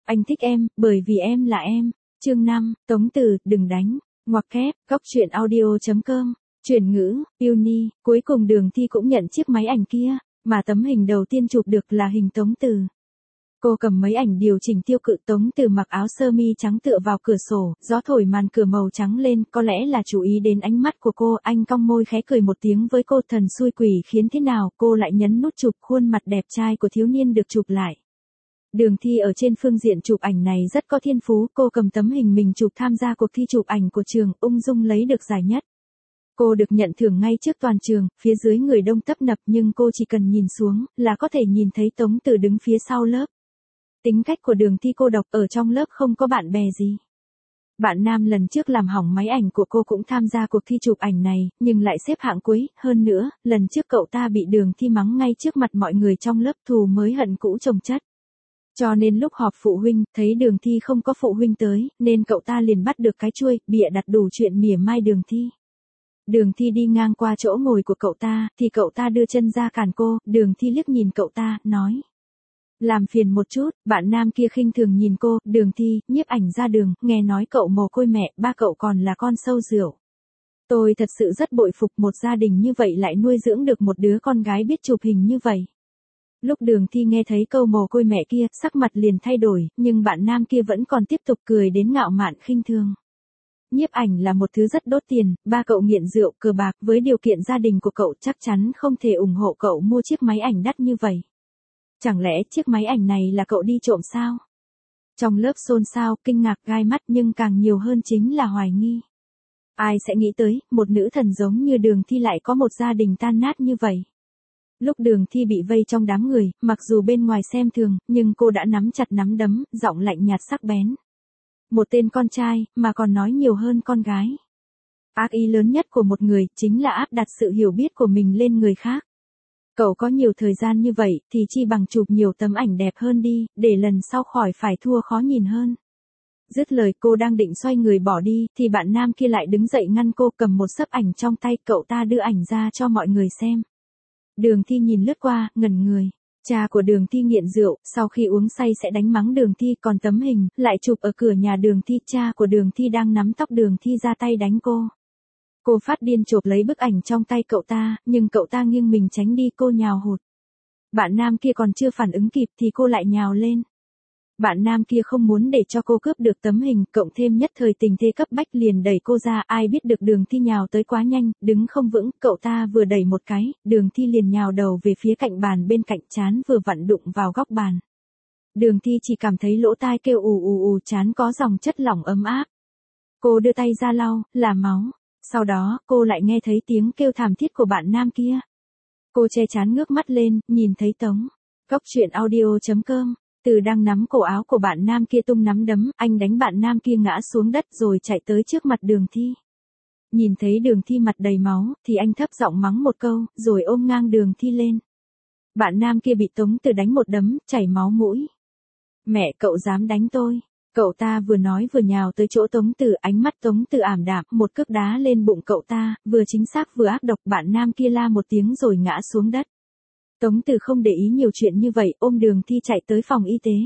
Anh thích em, bởi vì em là em. Chương 5, Tống Từ, đừng đánh. Ngoặc kép, góc truyện audio.com. Chuyển ngữ, Uni, cuối cùng Đường Thi cũng nhận chiếc máy ảnh kia, mà tấm hình đầu tiên chụp được là hình Tống Từ. Cô cầm mấy ảnh điều chỉnh tiêu cự. Tống Từ mặc áo sơ mi trắng tựa vào cửa sổ, gió thổi màn cửa màu trắng lên, có lẽ là chú ý đến ánh mắt của cô, anh cong môi khẽ cười một tiếng với cô. Thần xui quỷ khiến thế nào, cô lại nhấn nút chụp khuôn mặt đẹp trai của thiếu niên được chụp lại. Đường Thi ở trên phương diện chụp ảnh này rất có thiên phú, cô cầm tấm hình mình chụp tham gia cuộc thi chụp ảnh của trường, ung dung lấy được giải nhất. Cô được nhận thưởng ngay trước toàn trường, phía dưới người đông tấp nập nhưng cô chỉ cần nhìn xuống là có thể nhìn thấy Tống Từ đứng phía sau lớp. Tính cách của Đường Thi cô độc, ở trong lớp không có bạn bè gì. Bạn nam lần trước làm hỏng máy ảnh của cô cũng tham gia cuộc thi chụp ảnh này, nhưng lại xếp hạng cuối, hơn nữa, lần trước cậu ta bị Đường Thi mắng ngay trước mặt mọi người trong lớp, thù mới hận cũ chồng chất. Cho nên lúc họp phụ huynh, thấy Đường Thi không có phụ huynh tới, nên cậu ta liền bắt được cái chuôi, bịa đặt đủ chuyện mỉa mai Đường Thi. Đường Thi đi ngang qua chỗ ngồi của cậu ta, thì cậu ta đưa chân ra cản cô, Đường Thi liếc nhìn cậu ta, nói. Làm phiền một chút, bạn nam kia khinh thường nhìn cô, Đường Thi, nhiếp ảnh ra đường, nghe nói cậu mồ côi mẹ, ba cậu còn là con sâu rượu. Tôi thật sự rất bội phục một gia đình như vậy lại nuôi dưỡng được một đứa con gái biết chụp hình như vậy. Lúc Đường Thi nghe thấy câu mồ côi mẹ kia, sắc mặt liền thay đổi, nhưng bạn nam kia vẫn còn tiếp tục cười đến ngạo mạn khinh thường. Nhiếp ảnh là một thứ rất đốt tiền, ba cậu nghiện rượu, cờ bạc, với điều kiện gia đình của cậu chắc chắn không thể ủng hộ cậu mua chiếc máy ảnh đắt như vậy. Chẳng lẽ chiếc máy ảnh này là cậu đi trộm sao? Trong lớp xôn xao, kinh ngạc gai mắt nhưng càng nhiều hơn chính là hoài nghi. Ai sẽ nghĩ tới, một nữ thần giống như Đường Thi lại có một gia đình tan nát như vậy. Lúc Đường Thi bị vây trong đám người, mặc dù bên ngoài xem thường, nhưng cô đã nắm chặt nắm đấm, giọng lạnh nhạt sắc bén. Một tên con trai, mà còn nói nhiều hơn con gái. Ác ý lớn nhất của một người, chính là áp đặt sự hiểu biết của mình lên người khác. Cậu có nhiều thời gian như vậy, thì chi bằng chụp nhiều tấm ảnh đẹp hơn đi, để lần sau khỏi phải thua khó nhìn hơn. Dứt lời cô đang định xoay người bỏ đi, thì bạn nam kia lại đứng dậy ngăn cô, cầm một xấp ảnh trong tay, cậu ta đưa ảnh ra cho mọi người xem. Đường Thi nhìn lướt qua, ngẩn người. Cha của Đường Thi nghiện rượu, sau khi uống say sẽ đánh mắng Đường Thi, còn tấm hình, lại chụp ở cửa nhà Đường Thi, cha của Đường Thi đang nắm tóc Đường Thi ra tay đánh cô. Cô phát điên chộp lấy bức ảnh trong tay cậu ta, nhưng cậu ta nghiêng mình tránh đi, cô nhào hụt. Bạn nam kia còn chưa phản ứng kịp thì cô lại nhào lên. Bạn nam kia không muốn để cho cô cướp được tấm hình, cộng thêm nhất thời tình thế cấp bách liền đẩy cô ra, ai biết được Đường Thi nhào tới quá nhanh, đứng không vững, cậu ta vừa đẩy một cái, Đường Thi liền nhào đầu về phía cạnh bàn bên cạnh, trán vừa vặn đụng vào góc bàn. Đường Thi chỉ cảm thấy lỗ tai kêu ù ù ù, trán có dòng chất lỏng ấm áp. Cô đưa tay ra lau, là máu. Sau đó, cô lại nghe thấy tiếng kêu thảm thiết của bạn nam kia. Cô che trán ngước mắt lên, nhìn thấy Tống. Góc truyện audio.com. Từ đang nắm cổ áo của bạn nam kia tung nắm đấm, anh đánh bạn nam kia ngã xuống đất rồi chạy tới trước mặt Đường Thi. Nhìn thấy Đường Thi mặt đầy máu, thì anh thấp giọng mắng một câu, rồi ôm ngang Đường Thi lên. Bạn nam kia bị Tống Từ đánh một đấm, chảy máu mũi. Mẹ, cậu dám đánh tôi. Cậu ta vừa nói vừa nhào tới chỗ Tống Từ, ánh mắt Tống Từ ảm đạm, một cước đá lên bụng cậu ta, vừa chính xác vừa ác độc, bạn nam kia la một tiếng rồi ngã xuống đất. Tống Từ không để ý nhiều chuyện như vậy, ôm Đường Thi chạy tới phòng y tế.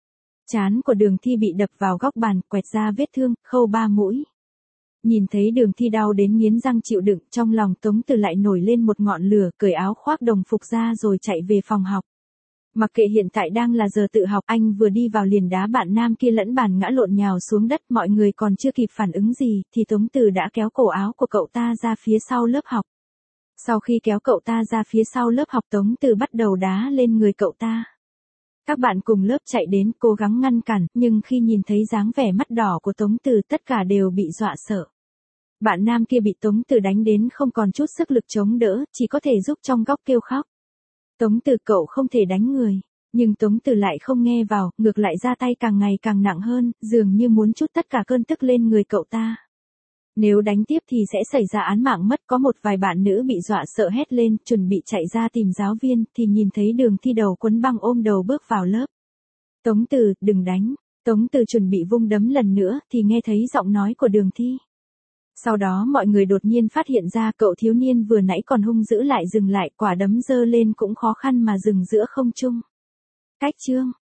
Trán của Đường Thi bị đập vào góc bàn, quẹt ra vết thương, khâu 3 mũi. Nhìn thấy Đường Thi đau đến nghiến răng chịu đựng, trong lòng Tống Từ lại nổi lên một ngọn lửa, cởi áo khoác đồng phục ra rồi chạy về phòng học. Mặc kệ hiện tại đang là giờ tự học, anh vừa đi vào liền đá bạn nam kia lẫn bàn ngã lộn nhào xuống đất, mọi người còn chưa kịp phản ứng gì, thì Tống Từ đã kéo cổ áo của cậu ta ra phía sau lớp học. Sau khi kéo cậu ta ra phía sau lớp học, Tống Từ bắt đầu đá lên người cậu ta. Các bạn cùng lớp chạy đến, cố gắng ngăn cản, nhưng khi nhìn thấy dáng vẻ mắt đỏ của Tống Từ, tất cả đều bị dọa sợ. Bạn nam kia bị Tống Từ đánh đến không còn chút sức lực chống đỡ, chỉ có thể giúp trong góc kêu khóc. Tống Từ, cậu không thể đánh người. Nhưng Tống Từ lại không nghe vào, ngược lại ra tay càng ngày càng nặng hơn, dường như muốn trút tất cả cơn tức lên người cậu ta. Nếu đánh tiếp thì sẽ xảy ra án mạng mất, có một vài bạn nữ bị dọa sợ hét lên, chuẩn bị chạy ra tìm giáo viên, thì nhìn thấy Đường Thi đầu quấn băng ôm đầu bước vào lớp. Tống Từ, đừng đánh. Tống Từ chuẩn bị vung đấm lần nữa, thì nghe thấy giọng nói của Đường Thi. Sau đó mọi người đột nhiên phát hiện ra cậu thiếu niên vừa nãy còn hung dữ lại dừng lại, quả đấm giơ lên cũng khó khăn mà dừng giữa không trung. Cách chương.